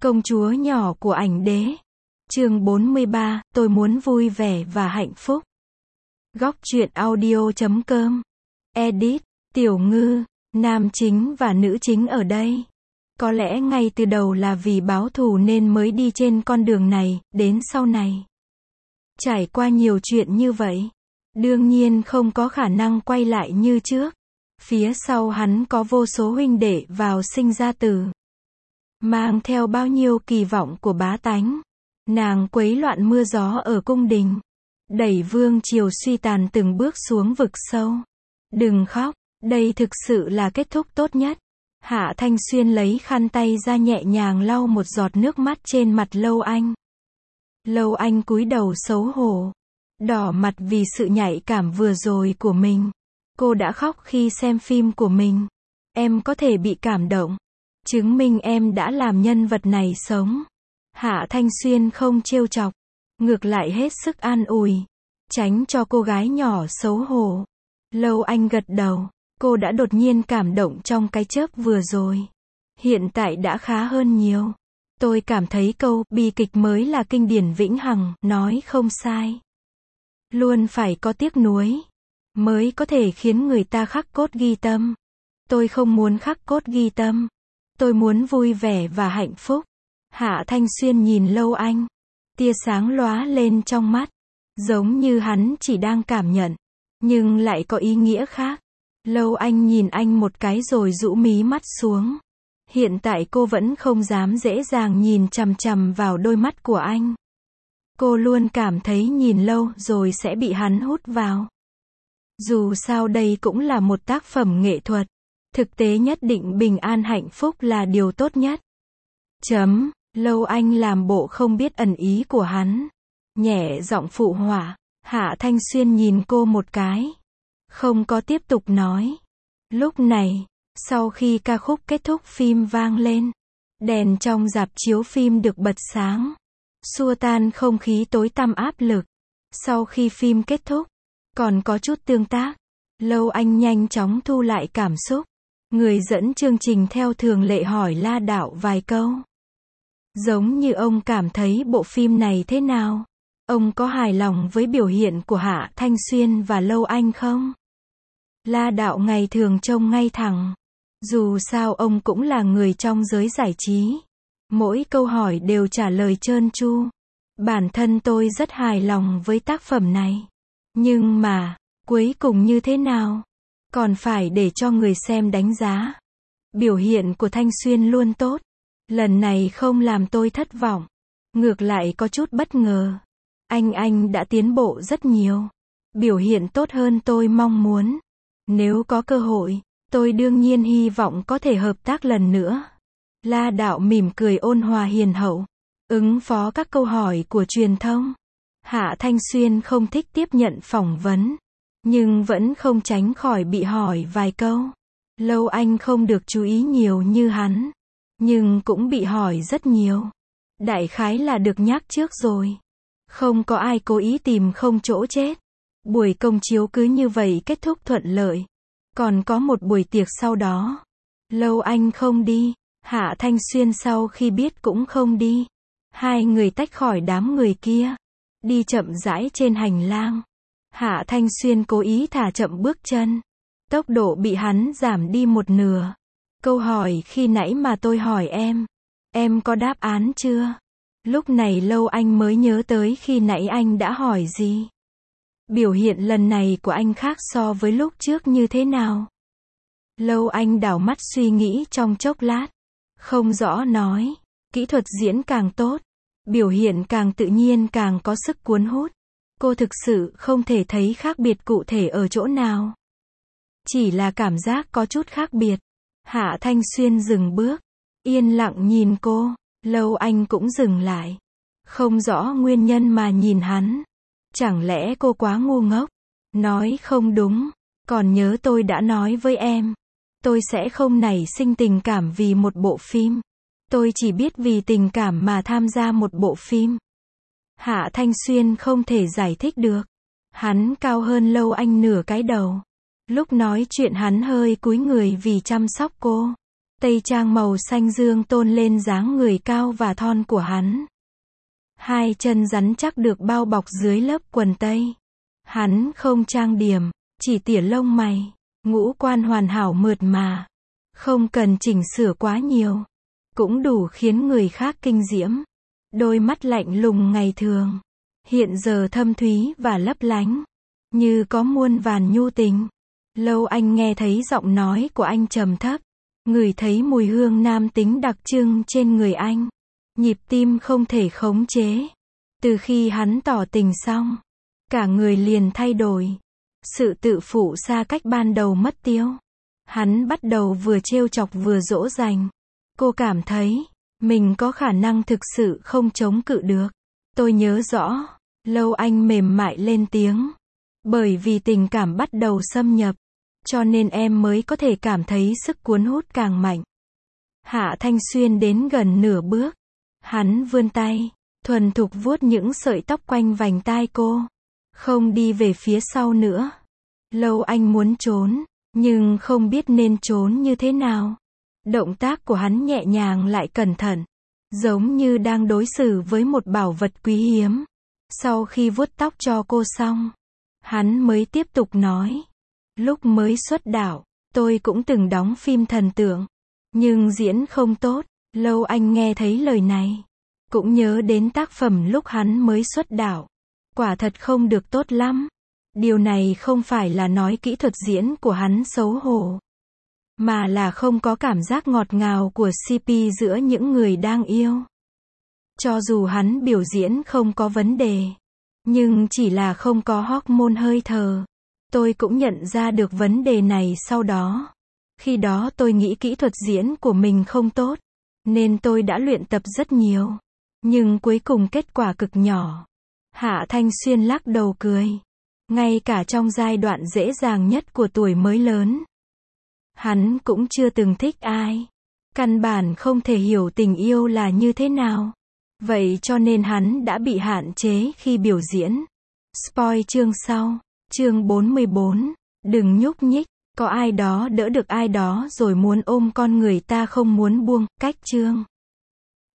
Công chúa nhỏ của ảnh đế. Chương 43, tôi muốn vui vẻ và hạnh phúc. Góc truyện audio.com. Edit, Tiểu Ngư, nam chính và nữ chính ở đây. Có lẽ ngay từ đầu là vì báo thù nên mới đi trên con đường này, đến sau này. Trải qua nhiều chuyện như vậy. Đương nhiên không có khả năng quay lại như trước. Phía sau hắn có vô số huynh đệ vào sinh ra tử. Mang theo bao nhiêu kỳ vọng của bá tánh. Nàng quấy loạn mưa gió ở cung đình. Đẩy vương triều suy tàn từng bước xuống vực sâu. Đừng khóc, đây thực sự là kết thúc tốt nhất. Hạ Thanh Xuyên lấy khăn tay ra nhẹ nhàng lau một giọt nước mắt trên mặt Lâu Anh. Lâu Anh cúi đầu xấu hổ. Đỏ mặt vì sự nhạy cảm vừa rồi của mình. Cô đã khóc khi xem phim của mình. Em có thể bị cảm động. Chứng minh em đã làm nhân vật này sống. Hạ Thanh Xuyên không trêu chọc. Ngược lại hết sức an ủi. Tránh cho cô gái nhỏ xấu hổ. Lâu Anh gật đầu. Cô đã đột nhiên cảm động trong cái chớp vừa rồi. Hiện tại đã khá hơn nhiều. Tôi cảm thấy câu bi kịch mới là kinh điển vĩnh hằng, nói không sai. Luôn phải có tiếc nuối, mới có thể khiến người ta khắc cốt ghi tâm. Tôi không muốn khắc cốt ghi tâm. Tôi muốn vui vẻ và hạnh phúc. Hạ Thanh Xuyên nhìn Lâu Anh. Tia sáng lóa lên trong mắt. Giống như hắn chỉ đang cảm nhận. Nhưng lại có ý nghĩa khác. Lâu Anh nhìn anh một cái rồi rũ mí mắt xuống. Hiện tại cô vẫn không dám dễ dàng nhìn chằm chằm vào đôi mắt của anh. Cô luôn cảm thấy nhìn lâu rồi sẽ bị hắn hút vào. Dù sao đây cũng là một tác phẩm nghệ thuật. Thực tế nhất định bình an hạnh phúc là điều tốt nhất. Lâu Anh làm bộ không biết ẩn ý của hắn. Nhẹ giọng phụ họa. Hạ Thanh Xuyên nhìn cô một cái. Không có tiếp tục nói. Lúc này, sau khi ca khúc kết thúc phim vang lên. Đèn trong rạp chiếu phim được bật sáng. Xua tan không khí tối tăm áp lực. Sau khi phim kết thúc, còn có chút tương tác. Lâu Anh nhanh chóng thu lại cảm xúc. Người dẫn chương trình theo thường lệ hỏi La Đạo vài câu. Giống như ông cảm thấy bộ phim này thế nào? Ông có hài lòng với biểu hiện của Hạ Thanh Xuyên và Lâu Anh không? La Đạo ngày thường trông ngay thẳng. Dù sao ông cũng là người trong giới giải trí. Mỗi câu hỏi đều trả lời trơn tru. Bản thân tôi rất hài lòng với tác phẩm này. Nhưng mà, cuối cùng như thế nào? Còn phải để cho người xem đánh giá. Biểu hiện của Thanh Xuyên luôn tốt. Lần này không làm tôi thất vọng. Ngược lại có chút bất ngờ. Anh đã tiến bộ rất nhiều. Biểu hiện tốt hơn tôi mong muốn. Nếu có cơ hội, tôi đương nhiên hy vọng có thể hợp tác lần nữa. La Đạo mỉm cười ôn hòa hiền hậu. Ứng phó các câu hỏi của truyền thông. Hạ Thanh Xuyên không thích tiếp nhận phỏng vấn. Nhưng vẫn không tránh khỏi bị hỏi vài câu. Lâu Anh không được chú ý nhiều như hắn. Nhưng cũng bị hỏi rất nhiều. Đại khái là được nhắc trước rồi. Không có ai cố ý tìm không chỗ chết. Buổi công chiếu cứ như vậy kết thúc thuận lợi. Còn có một buổi tiệc sau đó. Lâu Anh không đi. Hạ Thanh Xuyên sau khi biết cũng không đi. Hai người tách khỏi đám người kia. Đi chậm rãi trên hành lang. Hạ Thanh Xuyên cố ý thả chậm bước chân. Tốc độ bị hắn giảm đi một nửa. Câu hỏi khi nãy mà tôi hỏi em có đáp án chưa? Lúc này Lâu Anh mới nhớ tới khi nãy anh đã hỏi gì. Biểu hiện lần này của anh khác so với lúc trước như thế nào? Lâu Anh đảo mắt suy nghĩ trong chốc lát. Không rõ nói. Kỹ thuật diễn càng tốt. Biểu hiện càng tự nhiên càng có sức cuốn hút. Cô thực sự không thể thấy khác biệt cụ thể ở chỗ nào. Chỉ là cảm giác có chút khác biệt. Hạ Thanh Xuyên dừng bước. Yên lặng nhìn cô. Lâu Anh cũng dừng lại. Không rõ nguyên nhân mà nhìn hắn. Chẳng lẽ cô quá ngu ngốc? Nói không đúng. Còn nhớ tôi đã nói với em. Tôi sẽ không nảy sinh tình cảm vì một bộ phim. Tôi chỉ biết vì tình cảm mà tham gia một bộ phim. Hạ Thanh Xuyên không thể giải thích được. Hắn cao hơn Lâu Anh nửa cái đầu. Lúc nói chuyện hắn hơi cúi người vì chăm sóc cô. tây trang màu xanh dương tôn lên dáng người cao và thon của hắn. Hai chân rắn chắc được bao bọc dưới lớp quần tây. Hắn không trang điểm, chỉ tỉa lông mày, ngũ quan hoàn hảo mượt mà. Không cần chỉnh sửa quá nhiều, cũng đủ khiến người khác kinh diễm. Đôi mắt lạnh lùng ngày thường, hiện giờ thâm thúy và lấp lánh, như có muôn vàn nhu tình. Lâu Anh nghe thấy giọng nói của anh trầm thấp, ngửi thấy mùi hương nam tính đặc trưng trên người anh. Nhịp tim không thể khống chế. Từ khi hắn tỏ tình xong, cả người liền thay đổi. Sự tự phụ xa cách ban đầu mất tiêu. Hắn bắt đầu vừa trêu chọc vừa dỗ dành. Cô cảm thấy, mình có khả năng thực sự không chống cự được. Tôi nhớ rõ, Lâu Anh mềm mại lên tiếng. Bởi vì tình cảm bắt đầu xâm nhập, cho nên em mới có thể cảm thấy sức cuốn hút càng mạnh. Hạ Thanh Xuyên đến gần nửa bước. Hắn vươn tay, thuần thục vuốt những sợi tóc quanh vành tai cô. Không đi về phía sau nữa. Lâu Anh muốn trốn, nhưng không biết nên trốn như thế nào. Động tác của hắn nhẹ nhàng lại cẩn thận, giống như đang đối xử với một bảo vật quý hiếm. Sau khi vuốt tóc cho cô xong, hắn mới tiếp tục nói. Lúc mới xuất đạo, tôi cũng từng đóng phim thần tượng, nhưng diễn không tốt. Lâu Anh nghe thấy lời này, cũng nhớ đến tác phẩm lúc hắn mới xuất đạo. Quả thật không được tốt lắm. Điều này không phải là nói kỹ thuật diễn của hắn xấu hổ, mà là không có cảm giác ngọt ngào của CP giữa những người đang yêu. Cho dù hắn biểu diễn không có vấn đề, nhưng chỉ là không có hormone hơi thở. Tôi cũng nhận ra được vấn đề này sau đó. Khi đó tôi nghĩ kỹ thuật diễn của mình không tốt, nên tôi đã luyện tập rất nhiều. Nhưng cuối cùng kết quả cực nhỏ. Hạ Thanh Xuyên lắc đầu cười. Ngay cả trong giai đoạn dễ dàng nhất của tuổi mới lớn, hắn cũng chưa từng thích ai. Căn bản không thể hiểu tình yêu là như thế nào. Vậy cho nên hắn đã bị hạn chế khi biểu diễn. Spoil chương sau. Chương 44. Đừng nhúc nhích. Có ai đó đỡ được ai đó rồi muốn ôm con người ta không muốn buông. Cách chương.